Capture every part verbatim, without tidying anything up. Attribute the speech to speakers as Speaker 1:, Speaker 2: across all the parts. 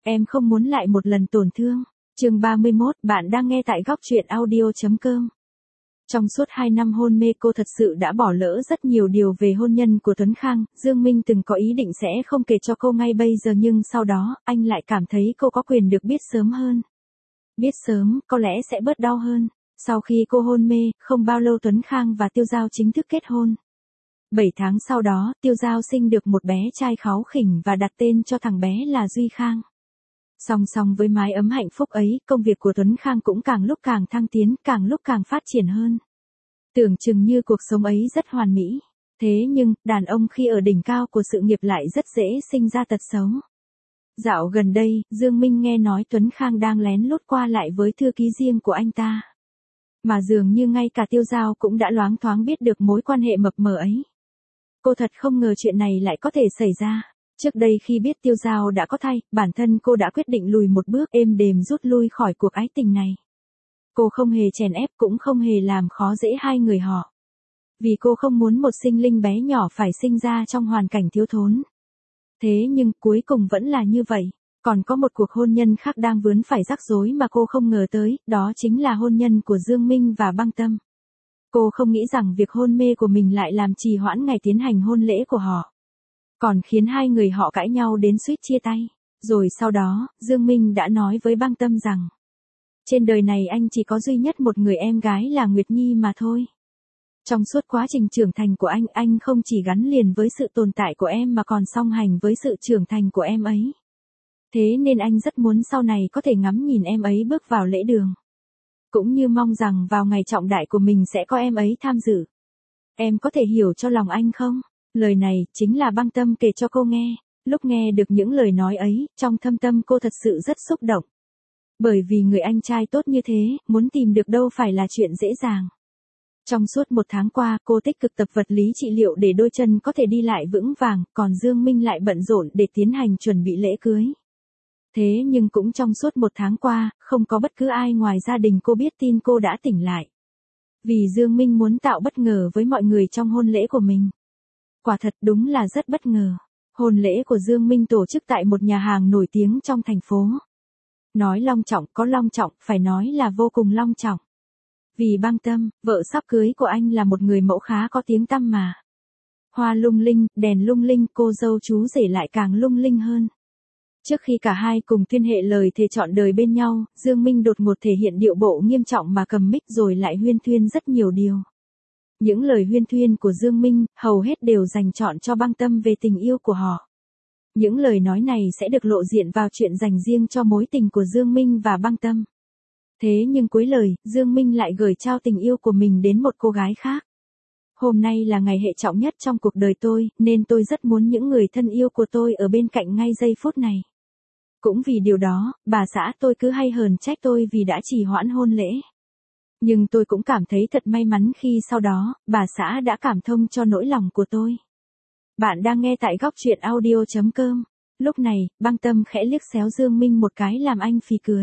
Speaker 1: Em không muốn lại một lần tổn thương. Chương ba mươi mốt, bạn đang nghe tại góc truyện audio.com. Trong suốt hai năm hôn mê cô thật sự đã bỏ lỡ rất nhiều điều về hôn nhân của Tuấn Khang. Dương Minh từng có ý định sẽ không kể cho cô ngay bây giờ, nhưng sau đó, anh lại cảm thấy cô có quyền được biết sớm hơn. Biết sớm, có lẽ sẽ bớt đau hơn. Sau khi cô hôn mê, không bao lâu Tuấn Khang và Tiêu Giao chính thức kết hôn. Bảy tháng sau đó, Tiêu Giao sinh được một bé trai kháu khỉnh và đặt tên cho thằng bé là Duy Khang. Song song với mái ấm hạnh phúc ấy, công việc của Tuấn Khang cũng càng lúc càng thăng tiến, càng lúc càng phát triển hơn. Tưởng chừng như cuộc sống ấy rất hoàn mỹ. Thế nhưng, đàn ông khi ở đỉnh cao của sự nghiệp lại rất dễ sinh ra tật xấu. Dạo gần đây, Dương Minh nghe nói Tuấn Khang đang lén lút qua lại với thư ký riêng của anh ta. Mà dường như ngay cả Tiêu Giao cũng đã loáng thoáng biết được mối quan hệ mập mờ ấy. Cô thật không ngờ chuyện này lại có thể xảy ra. Trước đây khi biết Tiêu Giao đã có thai, bản thân cô đã quyết định lùi một bước, êm đềm rút lui khỏi cuộc ái tình này. Cô không hề chèn ép, cũng không hề làm khó dễ hai người họ. Vì cô không muốn một sinh linh bé nhỏ phải sinh ra trong hoàn cảnh thiếu thốn. Thế nhưng cuối cùng vẫn là như vậy. Còn có một cuộc hôn nhân khác đang vướng phải rắc rối mà cô không ngờ tới, đó chính là hôn nhân của Dương Minh và Băng Tâm. Cô không nghĩ rằng việc hôn mê của mình lại làm trì hoãn ngày tiến hành hôn lễ của họ. Còn khiến hai người họ cãi nhau đến suýt chia tay. Rồi sau đó, Dương Minh đã nói với Băng Tâm rằng, trên đời này anh chỉ có duy nhất một người em gái là Nguyệt Nhi mà thôi. Trong suốt quá trình trưởng thành của anh, anh không chỉ gắn liền với sự tồn tại của em mà còn song hành với sự trưởng thành của em ấy. Thế nên anh rất muốn sau này có thể ngắm nhìn em ấy bước vào lễ đường. Cũng như mong rằng vào ngày trọng đại của mình sẽ có em ấy tham dự. Em có thể hiểu cho lòng anh không? Lời này chính là Băng Tâm kể cho cô nghe. Lúc nghe được những lời nói ấy, trong thâm tâm cô thật sự rất xúc động. Bởi vì người anh trai tốt như thế, muốn tìm được đâu phải là chuyện dễ dàng. Trong suốt một tháng qua, cô tích cực tập vật lý trị liệu để đôi chân có thể đi lại vững vàng, còn Dương Minh lại bận rộn để tiến hành chuẩn bị lễ cưới. Thế nhưng cũng trong suốt một tháng qua, không có bất cứ ai ngoài gia đình cô biết tin cô đã tỉnh lại. Vì Dương Minh muốn tạo bất ngờ với mọi người trong hôn lễ của mình. Quả thật đúng là rất bất ngờ. Hôn lễ của Dương Minh tổ chức tại một nhà hàng nổi tiếng trong thành phố. Nói long trọng có long trọng, phải nói là vô cùng long trọng. Vì Băng Tâm, vợ sắp cưới của anh là một người mẫu khá có tiếng tăm mà. Hoa lung linh, đèn lung linh, cô dâu chú rể lại càng lung linh hơn. Trước khi cả hai cùng tuyên hệ lời thề trọn đời bên nhau, Dương Minh đột ngột thể hiện điệu bộ nghiêm trọng mà cầm mic rồi lại huyên thuyên rất nhiều điều. Những lời huyên thuyên của Dương Minh, hầu hết đều dành trọn cho Băng Tâm về tình yêu của họ. Những lời nói này sẽ được lộ diện vào chuyện dành riêng cho mối tình của Dương Minh và Băng Tâm. Thế nhưng cuối lời, Dương Minh lại gửi trao tình yêu của mình đến một cô gái khác. Hôm nay là ngày hệ trọng nhất trong cuộc đời tôi, nên tôi rất muốn những người thân yêu của tôi ở bên cạnh ngay giây phút này. Cũng vì điều đó, bà xã tôi cứ hay hờn trách tôi vì đã trì hoãn hôn lễ. Nhưng tôi cũng cảm thấy thật may mắn khi sau đó, bà xã đã cảm thông cho nỗi lòng của tôi. Bạn đang nghe tại góc truyện audio.com. Lúc này, Băng Tâm khẽ liếc xéo Dương Minh một cái làm anh phì cười.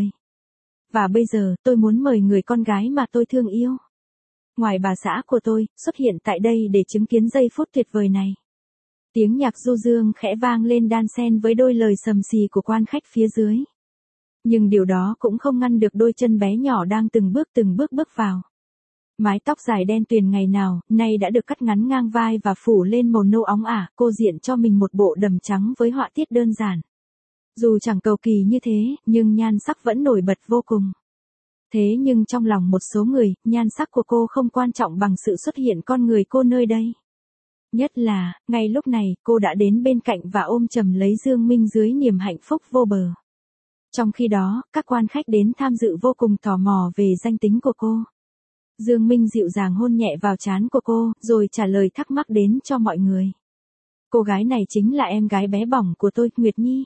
Speaker 1: Và bây giờ, tôi muốn mời người con gái mà tôi thương yêu. Ngoài bà xã của tôi, xuất hiện tại đây để chứng kiến giây phút tuyệt vời này. Tiếng nhạc du dương khẽ vang lên đan xen với đôi lời sầm xì của quan khách phía dưới. Nhưng điều đó cũng không ngăn được đôi chân bé nhỏ đang từng bước từng bước bước vào. Mái tóc dài đen tuyền ngày nào, nay đã được cắt ngắn ngang vai và phủ lên màu nâu óng ả, cô diện cho mình một bộ đầm trắng với họa tiết đơn giản. Dù chẳng cầu kỳ như thế, nhưng nhan sắc vẫn nổi bật vô cùng. Thế nhưng trong lòng một số người, nhan sắc của cô không quan trọng bằng sự xuất hiện con người cô nơi đây. Nhất là, ngay lúc này, cô đã đến bên cạnh và ôm chầm lấy Dương Minh dưới niềm hạnh phúc vô bờ. Trong khi đó, các quan khách đến tham dự vô cùng tò mò về danh tính của cô. Dương Minh dịu dàng hôn nhẹ vào trán của cô, rồi trả lời thắc mắc đến cho mọi người. Cô gái này chính là em gái bé bỏng của tôi, Nguyệt Nhi.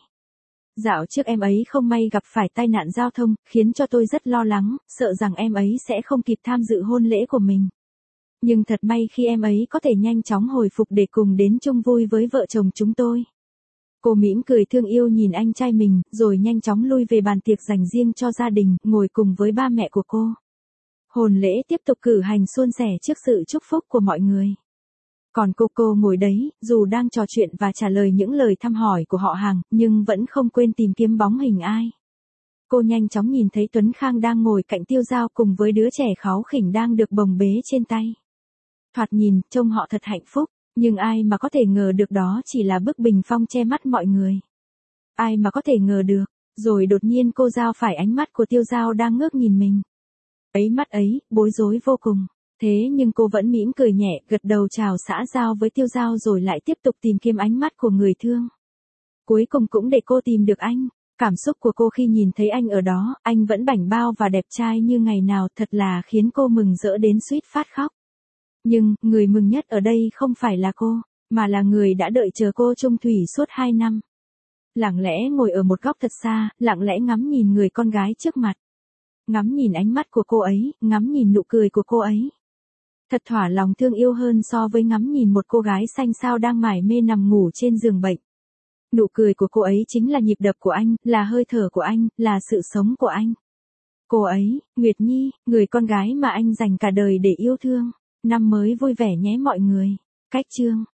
Speaker 1: Dạo trước em ấy không may gặp phải tai nạn giao thông, khiến cho tôi rất lo lắng, sợ rằng em ấy sẽ không kịp tham dự hôn lễ của mình. Nhưng thật may khi em ấy có thể nhanh chóng hồi phục để cùng đến chung vui với vợ chồng chúng tôi. Cô mỉm cười thương yêu nhìn anh trai mình, rồi nhanh chóng lui về bàn tiệc dành riêng cho gia đình, ngồi cùng với ba mẹ của cô. Hôn lễ tiếp tục cử hành suôn sẻ trước sự chúc phúc của mọi người. Còn cô cô ngồi đấy, dù đang trò chuyện và trả lời những lời thăm hỏi của họ hàng, nhưng vẫn không quên tìm kiếm bóng hình ai. Cô nhanh chóng nhìn thấy Tuấn Khang đang ngồi cạnh Tiêu Dao cùng với đứa trẻ kháu khỉnh đang được bồng bế trên tay. Thoạt nhìn, trông họ thật hạnh phúc, nhưng ai mà có thể ngờ được đó chỉ là bức bình phong che mắt mọi người. Ai mà có thể ngờ được, rồi đột nhiên cô Dao phải ánh mắt của Tiêu Dao đang ngước nhìn mình. Ấy mắt ấy, bối rối vô cùng. Thế nhưng cô vẫn mỉm cười nhẹ, gật đầu chào xã giao với Tiêu Dao rồi lại tiếp tục tìm kiếm ánh mắt của người thương. Cuối cùng cũng để cô tìm được anh. Cảm xúc của cô khi nhìn thấy anh ở đó, anh vẫn bảnh bao và đẹp trai như ngày nào, thật là khiến cô mừng rỡ đến suýt phát khóc. Nhưng, người mừng nhất ở đây không phải là cô, mà là người đã đợi chờ cô chung thủy suốt hai năm. Lặng lẽ ngồi ở một góc thật xa, lặng lẽ ngắm nhìn người con gái trước mặt. Ngắm nhìn ánh mắt của cô ấy, ngắm nhìn nụ cười của cô ấy. Thật thỏa lòng thương yêu hơn so với ngắm nhìn một cô gái xanh xao đang mải mê nằm ngủ trên giường bệnh. Nụ cười của cô ấy chính là nhịp đập của anh, là hơi thở của anh, là sự sống của anh. Cô ấy, Nguyệt Nhi, người con gái mà anh dành cả đời để yêu thương. Năm mới vui vẻ nhé mọi người. Cách chương